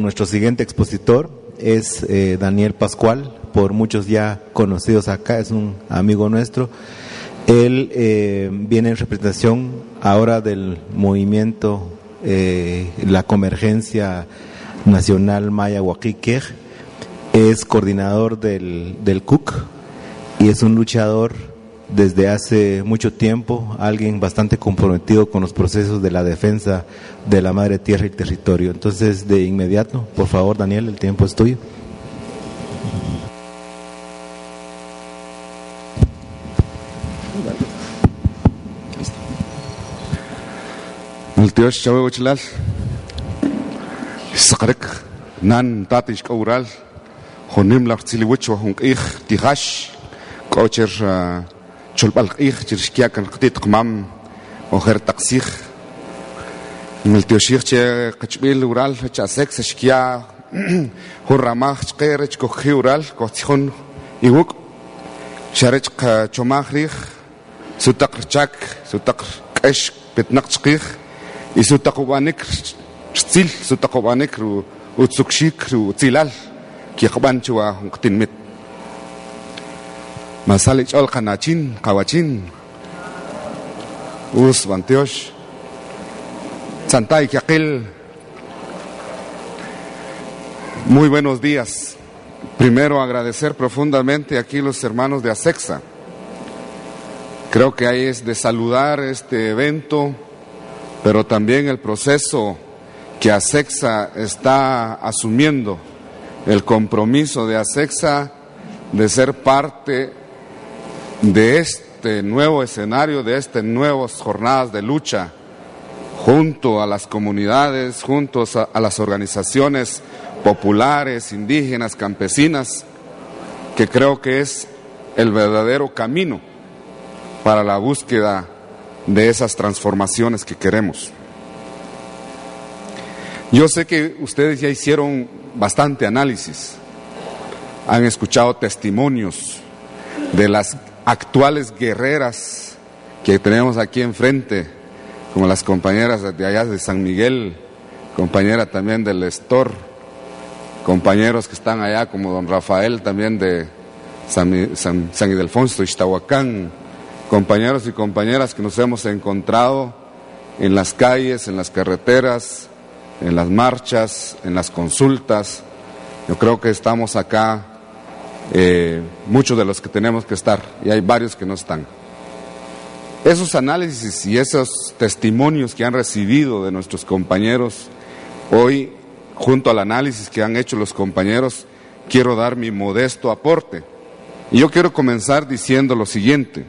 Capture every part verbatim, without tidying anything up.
nuestro siguiente expositor, es eh, Daniel Pascual, por muchos ya conocidos acá, es un amigo nuestro. Él eh, viene en representación ahora del movimiento, eh, la Convergencia Nacional Maya Huaquiquej, es coordinador del, del C U C y es un luchador desde hace mucho tiempo, alguien bastante comprometido con los procesos de la defensa de la madre tierra y territorio. Entonces, de inmediato, por favor, Daniel, el tiempo es tuyo. Multios chawechilal, sakrek nan tatish kaural, honim lachziliwich wahunk ich tihash, kocher chulbal ich chirshkiak al qtit qmam, oher taksich. Multios che qachbil ural chasek sashkia, hurramach chqerech kokhi ural kochon iwuk, sharech chomachrich, sutakr chak, sutakr kesh petnak chqich. Y su tacubanek stil su tacubanek ru utsukshik ru tilal ki qaban chwa qtinmit masalik ol qanachin qawachin us bantiosh santay kiaqil. Muy buenos días. Primero agradecer profundamente aquí los hermanos de ASECSA. Creo que ahí es de saludar este evento, pero también el proceso que ASECSA está asumiendo, el compromiso de ASECSA de ser parte de este nuevo escenario, de estas nuevas jornadas de lucha, junto a las comunidades, junto a, a las organizaciones populares, indígenas, campesinas, que creo que es el verdadero camino para la búsqueda de esas transformaciones que queremos. Yo sé que ustedes ya hicieron bastante análisis, han escuchado testimonios de las actuales guerreras que tenemos aquí enfrente, como las compañeras de allá de San Miguel, compañera también del Estor, compañeros que están allá como don Rafael también de San, San, San Ildefonso, Ixtahuacán, compañeros y compañeras que nos hemos encontrado en las calles, en las carreteras, en las marchas, en las consultas. Yo creo que estamos acá, eh, muchos de los que tenemos que estar, y hay varios que no están. Esos análisis y esos testimonios que han recibido de nuestros compañeros, hoy, junto al análisis que han hecho los compañeros, quiero dar mi modesto aporte. Y yo quiero comenzar diciendo lo siguiente.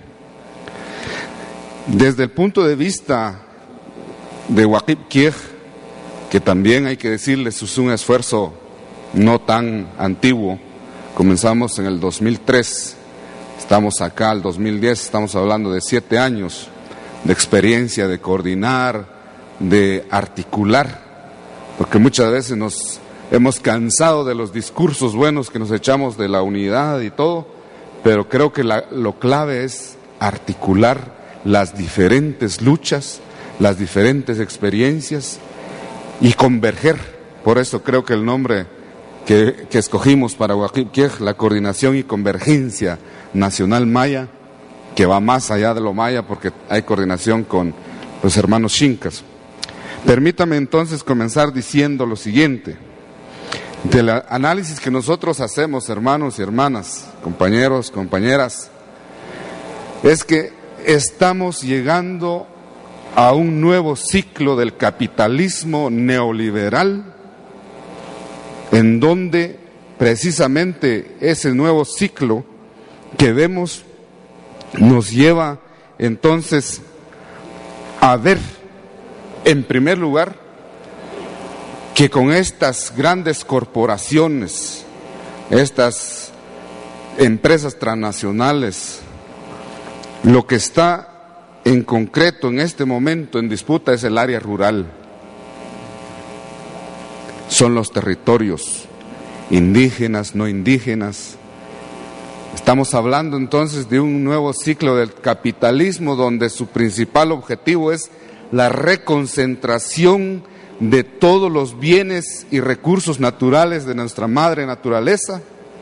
Desde el punto de vista de Huaquiquej, que también hay que decirles es un esfuerzo no tan antiguo, comenzamos en el dos mil tres, estamos acá al dos mil diez, estamos hablando de siete años de experiencia, de coordinar, de articular, porque muchas veces nos hemos cansado de los discursos buenos que nos echamos de la unidad y todo, pero creo que la, lo clave es articular las diferentes luchas, las diferentes experiencias y converger. Por eso creo que el nombre que, que escogimos para Huaquiquej, la Coordinación y Convergencia Nacional Maya, que va más allá de lo maya porque hay coordinación con los hermanos Xincas. Permítame entonces comenzar diciendo lo siguiente. Del análisis que nosotros hacemos, hermanos y hermanas, compañeros, compañeras, es que estamos llegando a un nuevo ciclo del capitalismo neoliberal, en donde precisamente ese nuevo ciclo que vemos nos lleva entonces a ver, en primer lugar, que con estas grandes corporaciones, estas empresas transnacionales, lo que está en concreto en este momento en disputa es el área rural, son los territorios indígenas, no indígenas. Estamos hablando entonces de un nuevo ciclo del capitalismo donde su principal objetivo es la reconcentración de todos los bienes y recursos naturales de nuestra madre naturaleza,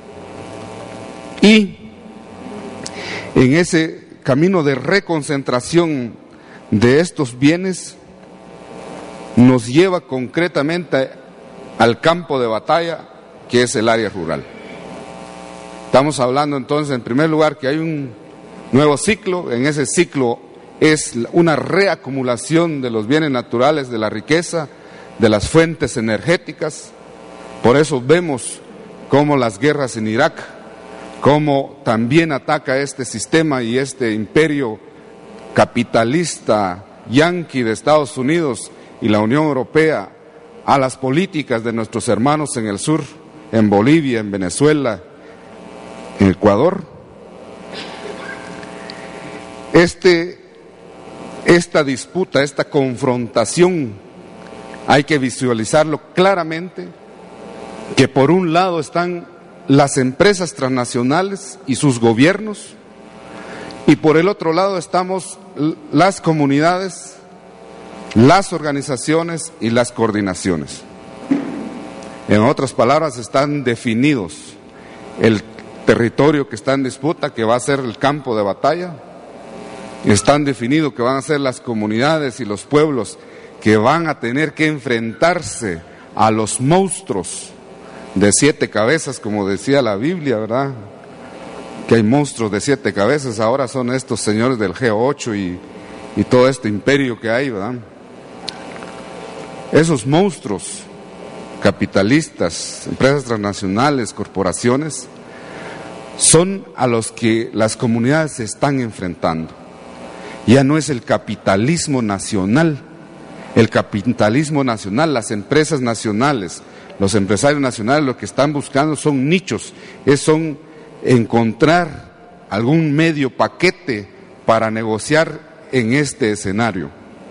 y en ese camino de reconcentración de estos bienes nos lleva concretamente al campo de batalla, que es el área rural. Estamos hablando entonces, en primer lugar, que hay un nuevo ciclo. En ese ciclo es una reacumulación de los bienes naturales, de la riqueza, de las fuentes energéticas. Por eso vemos cómo las guerras en Irak, cómo también ataca este sistema y este imperio capitalista yanqui de Estados Unidos y la Unión Europea a las políticas de nuestros hermanos en el sur, en Bolivia, en Venezuela, en Ecuador. Este, esta disputa, esta confrontación, hay que visualizarlo claramente, que por un lado están las empresas transnacionales y sus gobiernos, y por el otro lado estamos las comunidades, las organizaciones y las coordinaciones. En otras palabras, están definidos el territorio que está en disputa, que va a ser el campo de batalla. Están definidos que van a ser las comunidades y los pueblos que van a tener que enfrentarse a los monstruos de siete cabezas, como decía la Biblia, ¿verdad? Que hay monstruos de siete cabezas. Ahora son estos señores del G ocho y, y todo este imperio que hay, ¿verdad? Esos monstruos capitalistas, empresas transnacionales, corporaciones, son a los que las comunidades se están enfrentando. Ya no es el capitalismo nacional, el capitalismo nacional, las empresas nacionales, los empresarios nacionales lo que están buscando son nichos, es son encontrar algún medio paquete para negociar en este escenario.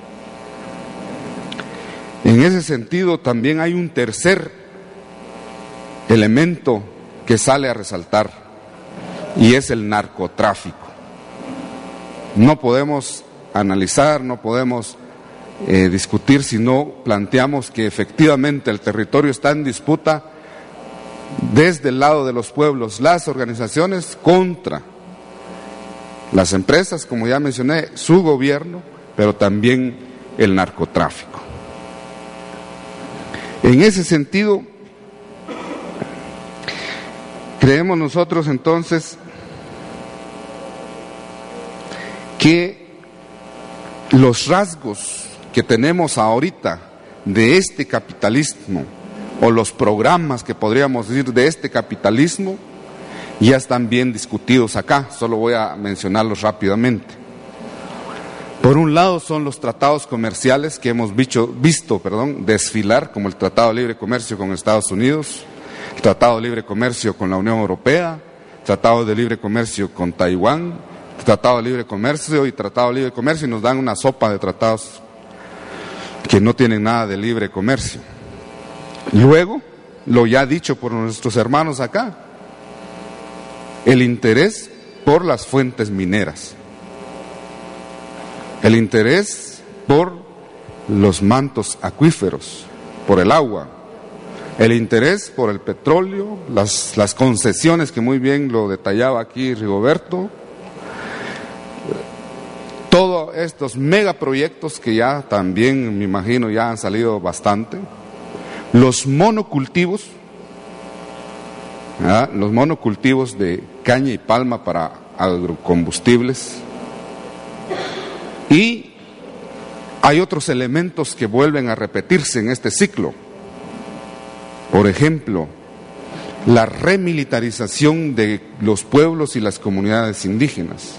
En ese sentido también hay un tercer elemento que sale a resaltar, y es el narcotráfico. No podemos analizar, no podemos eh, discutir si no planteamos que efectivamente el territorio está en disputa desde el lado de los pueblos, las organizaciones contra las empresas, como ya mencioné, su gobierno, pero también el narcotráfico. En ese sentido, creemos nosotros entonces que los rasgos que tenemos ahorita de este capitalismo, o los programas que podríamos decir de este capitalismo, ya están bien discutidos acá. Solo voy a mencionarlos rápidamente. Por un lado son los tratados comerciales que hemos visto, visto perdón, desfilar, como el Tratado de Libre Comercio con Estados Unidos, el Tratado de Libre Comercio con la Unión Europea, Tratado de Libre Comercio con Taiwán, Tratado de Libre Comercio y Tratado de Libre Comercio, y nos dan una sopa de tratados que no tienen nada de libre comercio. Luego, lo ya dicho por nuestros hermanos acá, el interés por las fuentes mineras, el interés por los mantos acuíferos, por el agua, el interés por el petróleo, las, las concesiones que muy bien lo detallaba aquí Rigoberto, todos estos megaproyectos que ya también me imagino ya han salido bastante, los monocultivos, ¿verdad? Los monocultivos de caña y palma para agrocombustibles. Y hay otros elementos que vuelven a repetirse en este ciclo. Por ejemplo, la remilitarización de los pueblos y las comunidades indígenas.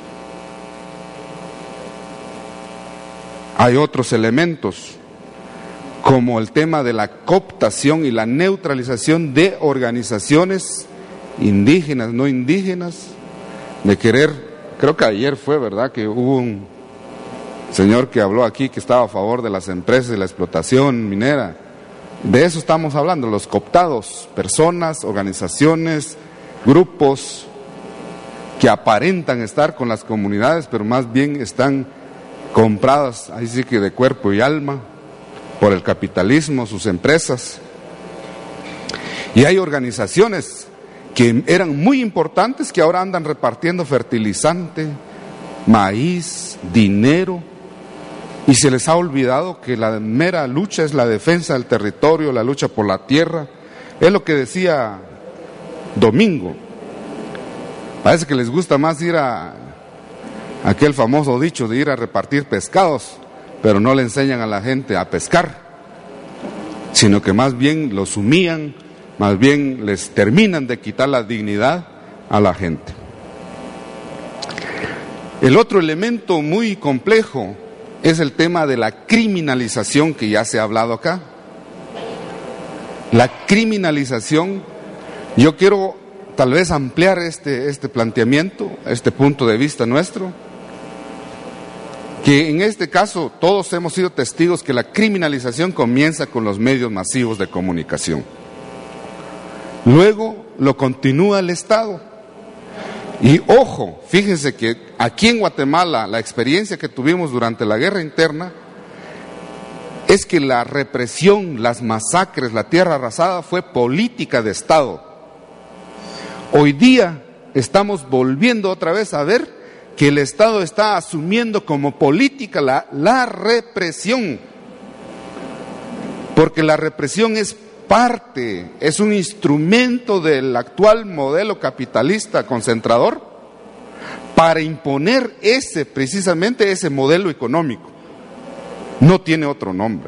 Hay otros elementos, como el tema de la cooptación y la neutralización de organizaciones indígenas, no indígenas, de querer, creo que ayer fue, ¿verdad?, que hubo un señor que habló aquí que estaba a favor de las empresas y la explotación minera. De eso estamos hablando, los cooptados, personas, organizaciones, grupos que aparentan estar con las comunidades, pero más bien están compradas, ahí sí que de cuerpo y alma, por el capitalismo, sus empresas. Y hay organizaciones que eran muy importantes que ahora andan repartiendo fertilizante, maíz, dinero, y se les ha olvidado que la mera lucha es la defensa del territorio, la lucha por la tierra. Es lo que decía Domingo. Parece que les gusta más ir a aquel famoso dicho de ir a repartir pescados, pero no le enseñan a la gente a pescar, sino que más bien los humillan, más bien les terminan de quitar la dignidad a la gente. El otro elemento muy complejo es el tema de la criminalización que ya se ha hablado acá. La criminalización, yo quiero tal vez ampliar este, este planteamiento, este punto de vista nuestro, que en este caso todos hemos sido testigos que la criminalización comienza con los medios masivos de comunicación. Luego lo continúa el Estado. Y ojo, fíjense que aquí en Guatemala la experiencia que tuvimos durante la guerra interna es que la represión, las masacres, la tierra arrasada fue política de Estado. Hoy día estamos volviendo otra vez a ver que el Estado está asumiendo como política la, la represión, porque la represión es parte, es un instrumento del actual modelo capitalista concentrador para imponer ese, precisamente ese modelo económico. No tiene otro nombre.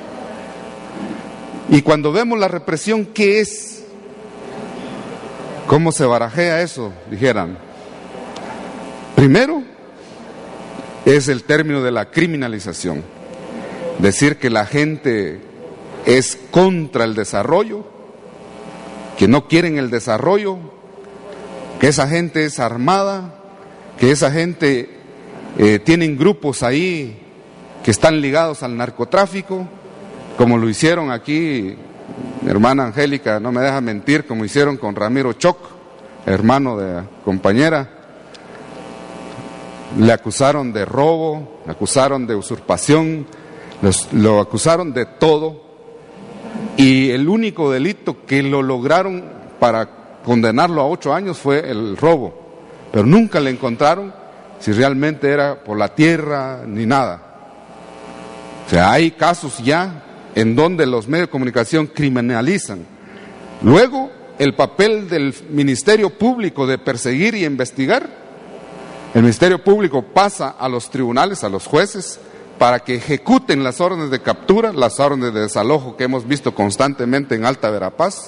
Y cuando vemos la represión, ¿qué es? ¿Cómo se barajea eso? Dijeran. Primero, es el término de la criminalización. Decir que la gente es contra el desarrollo, que no quieren el desarrollo, que esa gente es armada, que esa gente eh, tienen grupos ahí que están ligados al narcotráfico, como lo hicieron aquí, mi hermana Angélica no me deja mentir, como hicieron con Ramiro Choc, hermano de la compañera. Le acusaron de robo, le acusaron de usurpación, los, lo acusaron de todo, y el único delito que lo lograron para condenarlo a ocho años fue el robo, pero nunca le encontraron si realmente era por la tierra ni nada. O sea, hay casos ya en donde los medios de comunicación criminalizan. Luego, el papel del Ministerio Público de perseguir y investigar. El Ministerio Público pasa a los tribunales, a los jueces, para que ejecuten las órdenes de captura, las órdenes de desalojo que hemos visto constantemente en Alta Verapaz.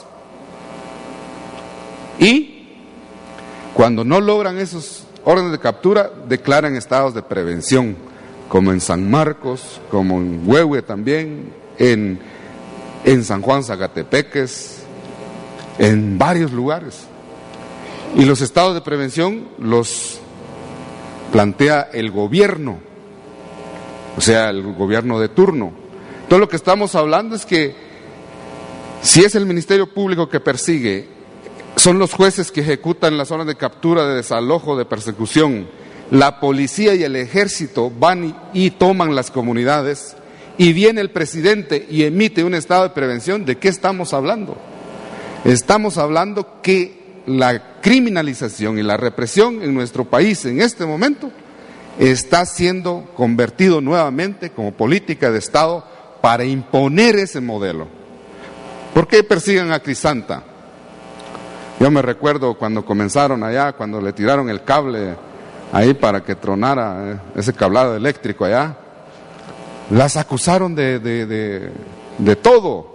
Y cuando no logran esas órdenes de captura, declaran estados de prevención, como en San Marcos, como en Huehue también, en, en San Juan Zacatepeques, en varios lugares. Y los estados de prevención los plantea el gobierno, o sea, el gobierno de turno. Entonces lo que estamos hablando es que si es el Ministerio Público que persigue, son los jueces que ejecutan las órdenes de captura, de desalojo, de persecución, la policía y el ejército van y, y toman las comunidades, y viene el presidente y emite un estado de prevención, ¿de qué estamos hablando? Estamos hablando que la criminalización y la represión en nuestro país en este momento está siendo convertido nuevamente como política de Estado para imponer ese modelo. ¿Por qué persiguen a Crisanta? Yo me recuerdo cuando comenzaron allá, cuando le tiraron el cable ahí para que tronara ese cablado eléctrico allá, las acusaron de, de, de, de todo.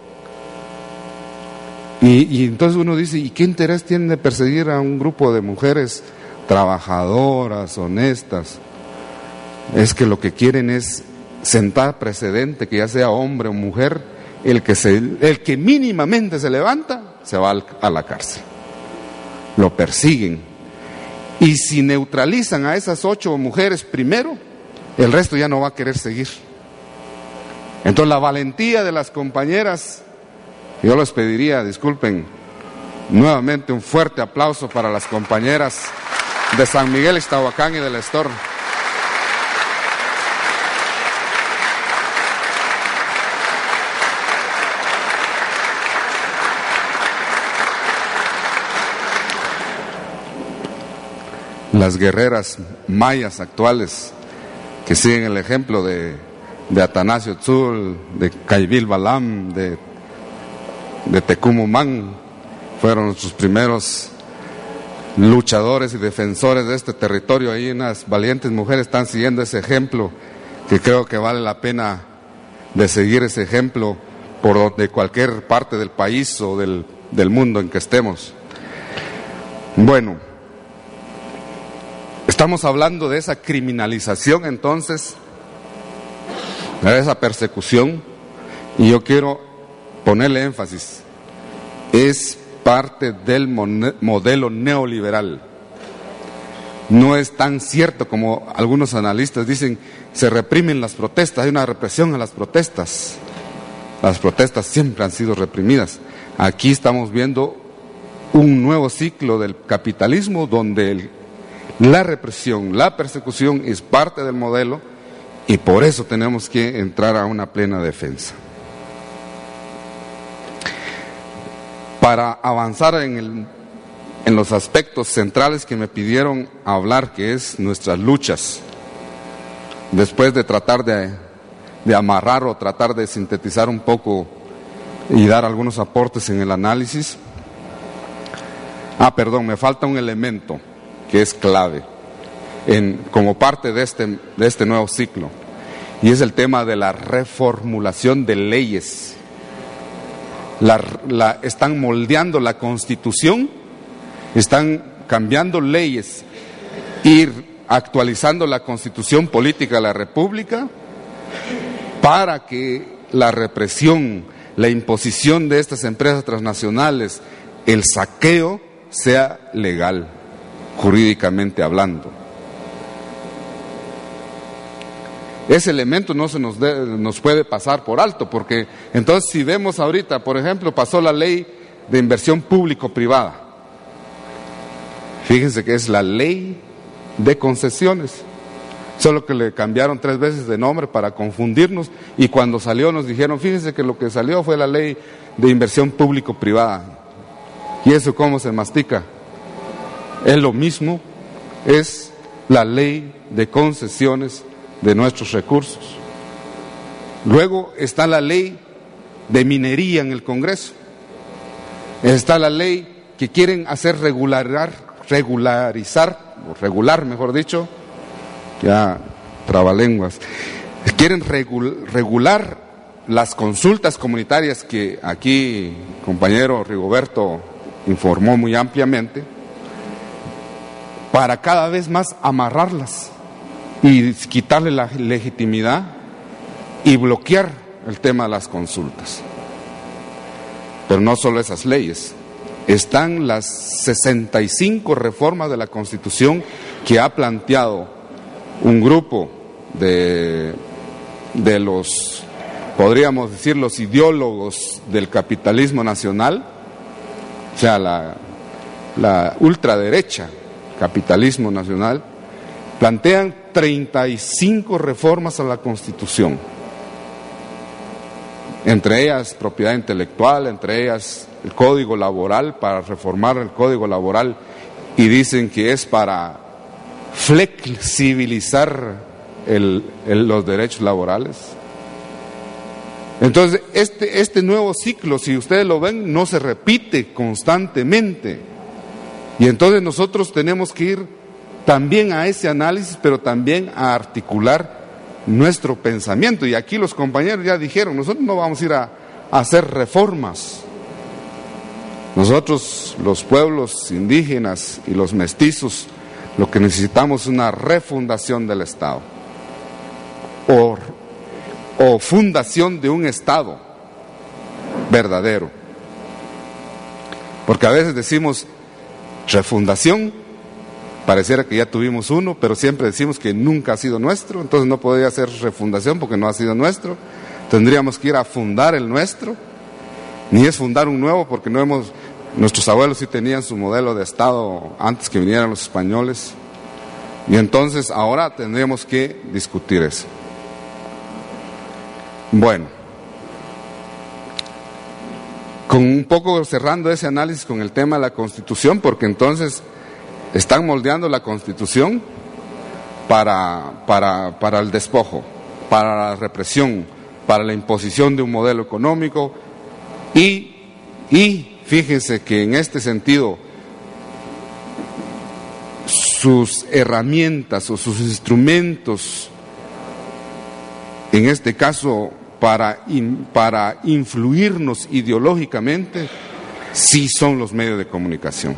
Y, y entonces uno dice, ¿y qué interés tienen de perseguir a un grupo de mujeres trabajadoras, honestas? Es que lo que quieren es sentar precedente, que ya sea hombre o mujer, el que, se, el que mínimamente se levanta, se va al, a la cárcel. Lo persiguen. Y si neutralizan a esas ocho mujeres primero, el resto ya no va a querer seguir. Entonces la valentía de las compañeras, yo les pediría, disculpen, nuevamente un fuerte aplauso para las compañeras de San Miguel Ixtahuacán y del Estor. las guerreras mayas actuales que siguen el ejemplo de, de Atanasio Tzul, de Caibil Balam, de, de Tecumumán, fueron nuestros primeros luchadores y defensores de este territorio. Ahí unas valientes mujeres están siguiendo ese ejemplo, que creo que vale la pena de seguir ese ejemplo por de cualquier parte del país o del, del mundo en que estemos. Bueno, estamos hablando de esa criminalización entonces, de esa persecución, y yo quiero ponerle énfasis. Es parte del modelo neoliberal. No es tan cierto como algunos analistas dicen, se reprimen las protestas, hay una represión a las protestas. Las protestas siempre han sido reprimidas. Aquí estamos viendo un nuevo ciclo del capitalismo donde el, la represión, la persecución es parte del modelo, y por eso tenemos que entrar a una plena defensa. Para avanzar en, el, en los aspectos centrales que me pidieron hablar, que es nuestras luchas, después de tratar de, de amarrar o tratar de sintetizar un poco y dar algunos aportes en el análisis. Ah, perdón, me falta un elemento que es clave en, como parte de este, de este nuevo ciclo, y es el tema de la reformulación de leyes. La, la, están moldeando la Constitución, están cambiando leyes, ir actualizando la Constitución Política de la República para que la represión, la imposición de estas empresas transnacionales, el saqueo, sea legal, jurídicamente hablando. Ese elemento no se nos, de, nos puede pasar por alto, porque entonces si vemos ahorita, por ejemplo, pasó la ley de inversión público-privada. Fíjense que es la ley de concesiones, solo que le cambiaron tres veces de nombre para confundirnos, y cuando salió nos dijeron, fíjense que lo que salió fue la ley de inversión público-privada. ¿Y eso cómo se mastica? Es lo mismo, es la ley de concesiones de nuestros recursos. Luego está la ley de minería en el Congreso. Está la ley que quieren hacer regularizar, regularizar, o regular mejor dicho, ya trabalenguas, quieren regul, regular las consultas comunitarias que aquí compañero Rigoberto informó muy ampliamente, para cada vez más amarrarlas y quitarle la legitimidad y bloquear el tema de las consultas. Pero no solo esas leyes, están las sesenta y cinco reformas de la Constitución que ha planteado un grupo de, de los, podríamos decir, los ideólogos del capitalismo nacional, o sea, la, la ultraderecha, capitalismo nacional, plantean treinta y cinco reformas a la Constitución, entre ellas propiedad intelectual, entre ellas el Código Laboral, para reformar el Código Laboral, y dicen que es para flexibilizar el, el, los derechos laborales. Entonces, este, este nuevo ciclo, si ustedes lo ven, no se repite constantemente, y entonces nosotros tenemos que ir también a ese análisis, pero también a articular nuestro pensamiento. Y aquí los compañeros ya dijeron, nosotros no vamos a ir a, a hacer reformas. Nosotros, los pueblos indígenas y los mestizos, lo que necesitamos es una refundación del Estado, o, o fundación de un Estado verdadero. Porque a veces decimos refundación, pareciera que ya tuvimos uno, pero siempre decimos que nunca ha sido nuestro, entonces no podría ser refundación porque no ha sido nuestro. Tendríamos que ir a fundar el nuestro, ni es fundar un nuevo, porque no hemos, nuestros abuelos sí tenían su modelo de Estado antes que vinieran los españoles, y entonces ahora tendríamos que discutir eso. Bueno, con un poco cerrando ese análisis con el tema de la Constitución, porque entonces están moldeando la Constitución para, para, para el despojo, para la represión, para la imposición de un modelo económico y, y fíjense que en este sentido sus herramientas o sus instrumentos, en este caso para, in, para influirnos ideológicamente, sí son los medios de comunicación,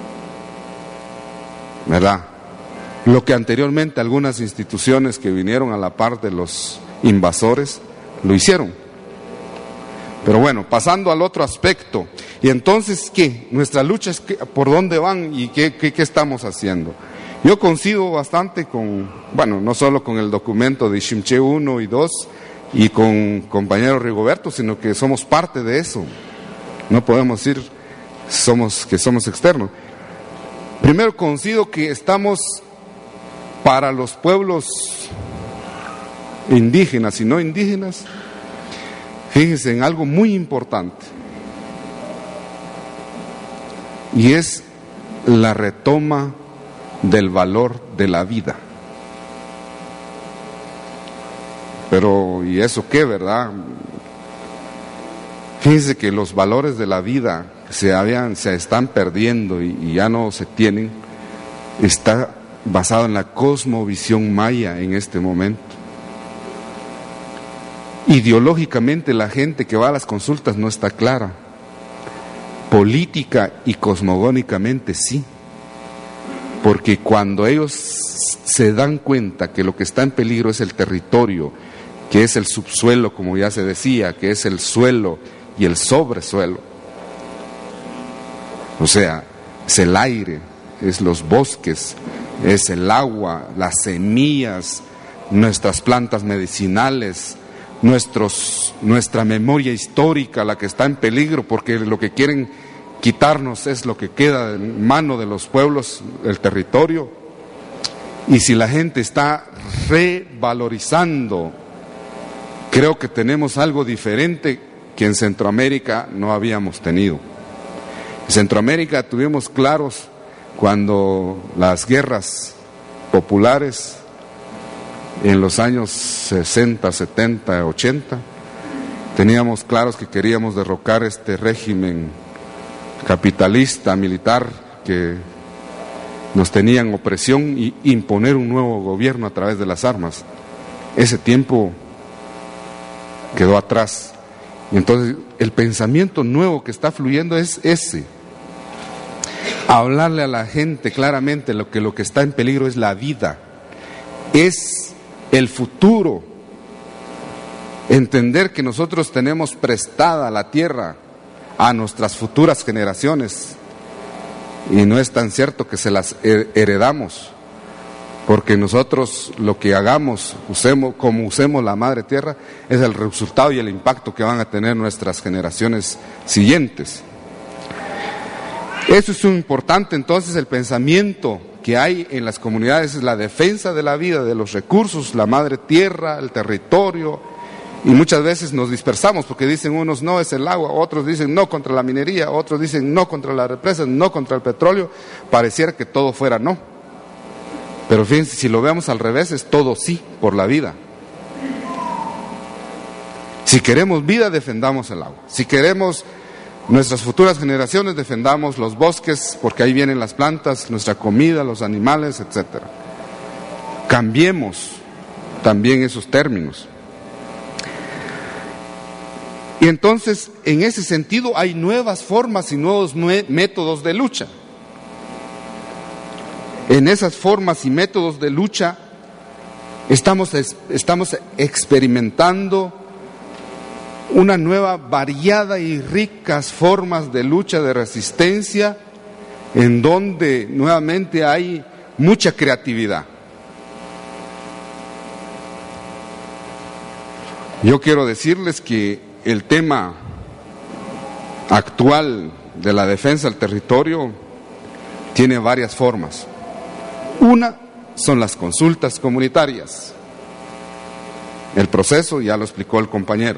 ¿verdad? Lo que anteriormente algunas instituciones que vinieron a la par de los invasores lo hicieron. Pero bueno, pasando al otro aspecto, y entonces, ¿qué? Nuestra lucha es que, ¿por dónde van y qué, qué, qué estamos haciendo? Yo coincido bastante con, bueno, no solo con el documento de Iximché uno y dos y con compañero Rigoberto, sino que somos parte de eso. No podemos decir somos, que somos externos. Primero, coincido que estamos para los pueblos indígenas y no indígenas. Fíjense en algo muy importante, y es la retoma del valor de la vida. Pero, ¿y eso qué, verdad? Fíjense que los valores de la vida se, habían, se están perdiendo y, y ya no se tienen. Está basado en la cosmovisión maya en este momento. Ideológicamente la gente que va a las consultas no está clara. Política y cosmogónicamente sí. Porque cuando ellos se dan cuenta que lo que está en peligro es el territorio, que es el subsuelo, como ya se decía, que es el suelo y el sobresuelo, o sea, es el aire, es los bosques, es el agua, las semillas, nuestras plantas medicinales, nuestros, nuestra memoria histórica, la que está en peligro, porque lo que quieren quitarnos es lo que queda en mano de los pueblos, el territorio. Y si la gente está revalorizando, creo que tenemos algo diferente que en Centroamérica no habíamos tenido. En Centroamérica tuvimos claros cuando las guerras populares en los años sesenta, setenta, ochenta, teníamos claros que queríamos derrocar este régimen capitalista, militar, que nos tenían opresión y imponer un nuevo gobierno a través de las armas. Ese tiempo quedó atrás. Y entonces el pensamiento nuevo que está fluyendo es ese. Hablarle a la gente claramente lo que lo que está en peligro es la vida, es el futuro. Entender que nosotros tenemos prestada la tierra a nuestras futuras generaciones y no es tan cierto que se las heredamos, porque nosotros lo que hagamos, usemos, como usemos la madre tierra, es el resultado y el impacto que van a tener nuestras generaciones siguientes. Eso es importante. Entonces el pensamiento que hay en las comunidades es la defensa de la vida, de los recursos, la madre tierra, el territorio, y muchas veces nos dispersamos porque dicen unos no es el agua, otros dicen no contra la minería, otros dicen no contra las represas, no contra el petróleo. Pareciera que todo fuera no, pero fíjense, si lo vemos al revés es todo sí por la vida. Si queremos vida, defendamos el agua. Si queremos nuestras futuras generaciones, defendamos los bosques, porque ahí vienen las plantas, nuestra comida, los animales, etcétera. Cambiemos también esos términos. Y entonces, en ese sentido, hay nuevas formas y nuevos métodos de lucha. En esas formas y métodos de lucha estamos, estamos experimentando una nueva, variada y ricas formas de lucha, de resistencia, en donde nuevamente hay mucha creatividad. Yo quiero decirles que el tema actual de la defensa del territorio tiene varias formas. Una son las consultas comunitarias. El proceso ya lo explicó el compañero.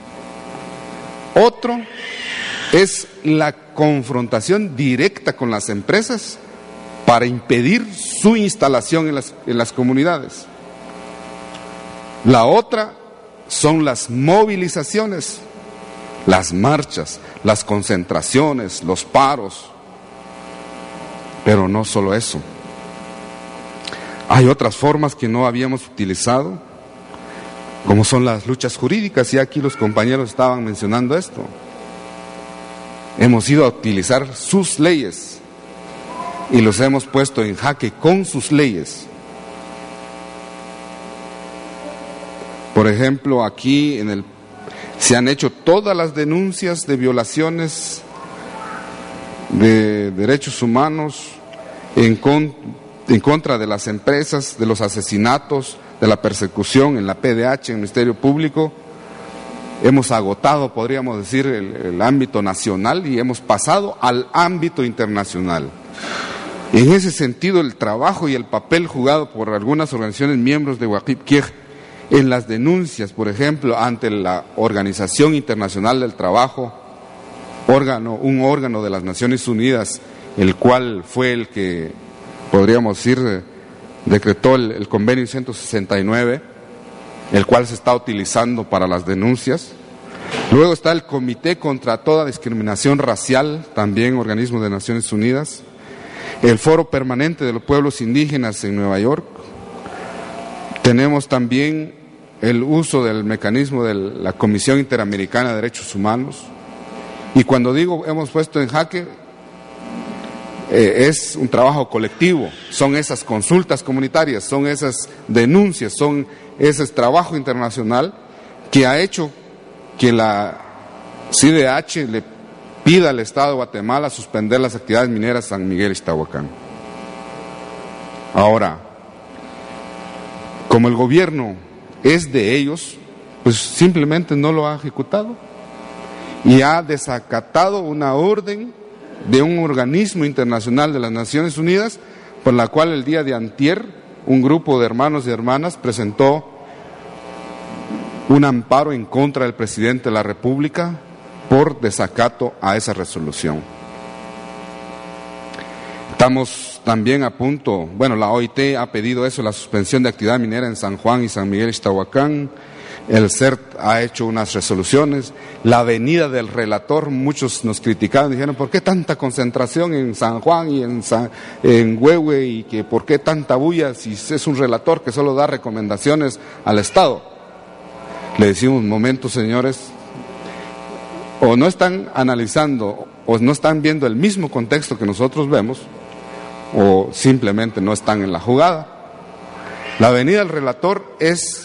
Otro es la confrontación directa con las empresas para impedir su instalación en las, en las comunidades. La otra son las movilizaciones, las marchas, las concentraciones, los paros. Pero no solo eso. Hay otras formas que no habíamos utilizado, como son las luchas jurídicas, y aquí los compañeros estaban mencionando esto. Hemos ido a utilizar sus leyes y los hemos puesto en jaque con sus leyes. Por ejemplo, aquí en el, se han hecho todas las denuncias de violaciones de derechos humanos en, con, en contra de las empresas, de los asesinatos, de la persecución en la P D H, en el Ministerio Público. Hemos agotado, podríamos decir, el, el ámbito nacional y hemos pasado al ámbito internacional. En ese sentido, el trabajo y el papel jugado por algunas organizaciones miembros de Waqif Kiej en las denuncias, por ejemplo, ante la Organización Internacional del Trabajo, órgano, un órgano de las Naciones Unidas, el cual fue el que, podríamos decir, decretó el, el convenio ciento sesenta y nueve, el cual se está utilizando para las denuncias. Luego está el Comité contra toda discriminación racial, también organismo de Naciones Unidas. El Foro Permanente de los Pueblos Indígenas en Nueva York. Tenemos también el uso del mecanismo de la Comisión Interamericana de Derechos Humanos. Y cuando digo hemos puesto en jaque, eh, es un trabajo colectivo, son esas consultas comunitarias, son esas denuncias, son ese trabajo internacional que ha hecho que la C I D H le pida al Estado de Guatemala suspender las actividades mineras San Miguel y Ixtahuacán. Ahora, como el gobierno es de ellos, pues simplemente no lo ha ejecutado y ha desacatado una orden de un organismo internacional de las Naciones Unidas, por la cual el día de antier un grupo de hermanos y hermanas presentó un amparo en contra del presidente de la República por desacato a esa resolución. Estamos también a punto, bueno, la O I T ha pedido eso, la suspensión de actividad minera en San Juan y San Miguel Ixtahuacán. El C E R T ha hecho unas resoluciones. La venida del relator, muchos nos criticaron, dijeron, ¿por qué tanta concentración en San Juan y en, San, en Huehue? Y que ¿por qué tanta bulla si es un relator que solo da recomendaciones al Estado? Le decimos, momento, señores, o no están analizando o no están viendo el mismo contexto que nosotros vemos, o simplemente no están en la jugada. La venida del relator es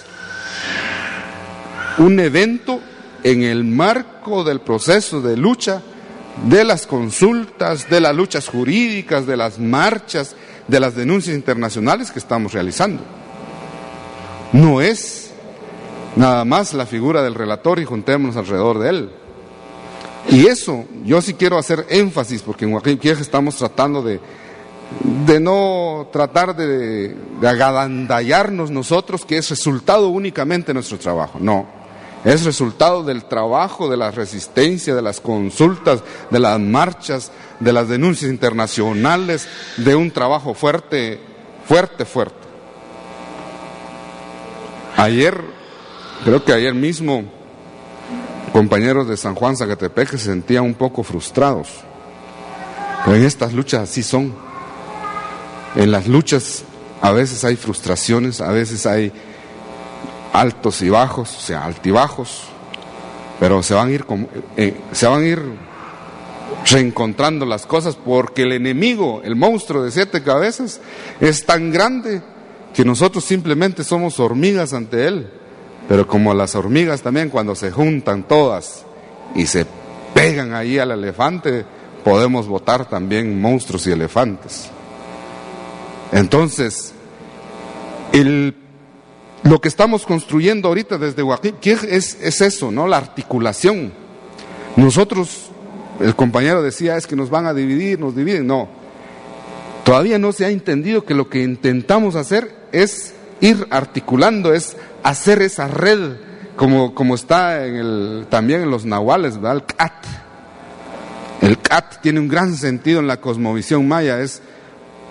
un evento en el marco del proceso de lucha, de las consultas, de las luchas jurídicas, de las marchas, de las denuncias internacionales que estamos realizando. No es nada más la figura del relator y juntémonos alrededor de él. Y eso, yo sí quiero hacer énfasis, porque en Waqif Kiej estamos tratando de, de no tratar de, de agandallarnos nosotros, que es resultado únicamente de nuestro trabajo. No, es resultado del trabajo, de la resistencia, de las consultas, de las marchas, de las denuncias internacionales, de un trabajo fuerte, fuerte, fuerte. Ayer, creo que ayer mismo, compañeros de San Juan, Zacatepec, se sentían un poco frustrados. Pero en estas luchas así son. En las luchas a veces hay frustraciones, a veces hay altos y bajos, o sea, altibajos, pero se van a ir, eh, se van a ir reencontrando las cosas, porque el enemigo, el monstruo de siete cabezas, es tan grande que nosotros simplemente somos hormigas ante él. Pero como las hormigas también, cuando se juntan todas y se pegan ahí al elefante, podemos botar también monstruos y elefantes. Entonces, el, lo que estamos construyendo ahorita desde Waqif Kiej es, es eso, ¿no? La articulación. Nosotros, el compañero decía, es que nos van a dividir, nos dividen. No, todavía no se ha entendido que lo que intentamos hacer es ir articulando, es hacer esa red, como, como está en el, también en los nahuales, ¿verdad? El C A T. El C A T tiene un gran sentido en la cosmovisión maya, es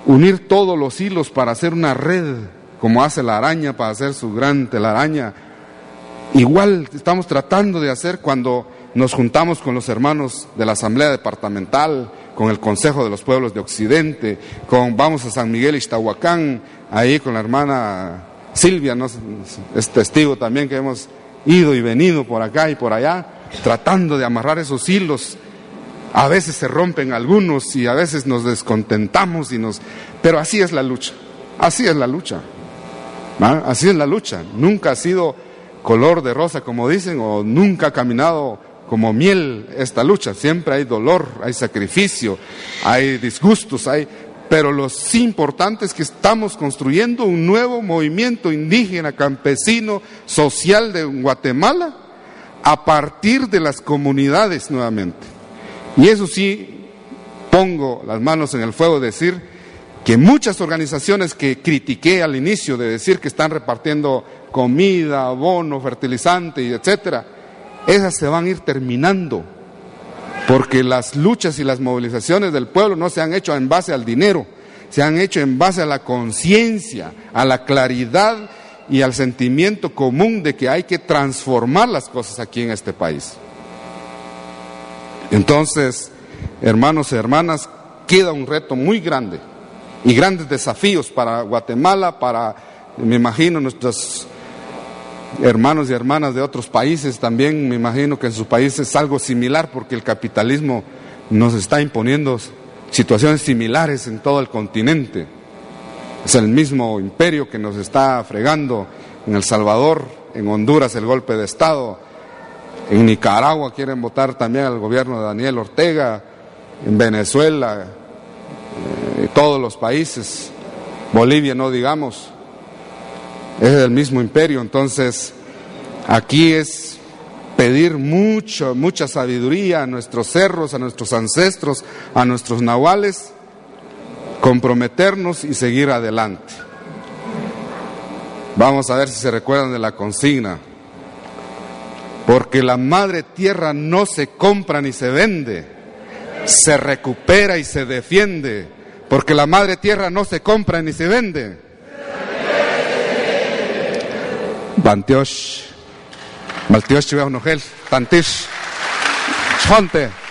unir todos los hilos para hacer una red, como hace la araña para hacer su gran telaraña. Igual estamos tratando de hacer cuando nos juntamos con los hermanos de la Asamblea Departamental, con el Consejo de los Pueblos de Occidente, con vamos a San Miguel Ixtahuacán, ahí con la hermana Silvia, ¿no? Es testigo también que hemos ido y venido por acá y por allá, tratando de amarrar esos hilos. A veces se rompen algunos y a veces nos descontentamos, y nos... pero así es la lucha, así es la lucha, ¿va? Así es la lucha. Nunca ha sido color de rosa, como dicen, o nunca ha caminado como miel esta lucha. Siempre hay dolor, hay sacrificio, hay disgustos, hay... pero lo sí importante es que estamos construyendo un nuevo movimiento indígena, campesino, social de Guatemala, a partir de las comunidades nuevamente. Y eso sí, pongo las manos en el fuego de decir que muchas organizaciones que critiqué al inicio, de decir que están repartiendo comida, abono, fertilizante y etcétera, esas se van a ir terminando, porque las luchas y las movilizaciones del pueblo no se han hecho en base al dinero, se han hecho en base a la conciencia, a la claridad y al sentimiento común de que hay que transformar las cosas aquí en este país. Entonces, hermanos y hermanas, queda un reto muy grande y grandes desafíos para Guatemala, para, me imagino, nuestros hermanos y hermanas de otros países también. Me imagino que en sus países es algo similar, porque el capitalismo nos está imponiendo situaciones similares en todo el continente. Es el mismo imperio que nos está fregando en El Salvador, en Honduras el golpe de Estado, en Nicaragua quieren votar también al gobierno de Daniel Ortega, en Venezuela, eh, todos los países, Bolivia no digamos, es el mismo imperio. Entonces aquí es pedir mucho, mucha sabiduría a nuestros cerros, a nuestros ancestros, a nuestros nahuales, comprometernos y seguir adelante. Vamos a ver si se recuerdan de la consigna: porque la madre tierra no se compra ni se vende, se recupera y se defiende. Porque la madre tierra no se compra ni se vende. Bantiosh, Maltiosh, Chihuahua, Nogel, Tantish, Chonte.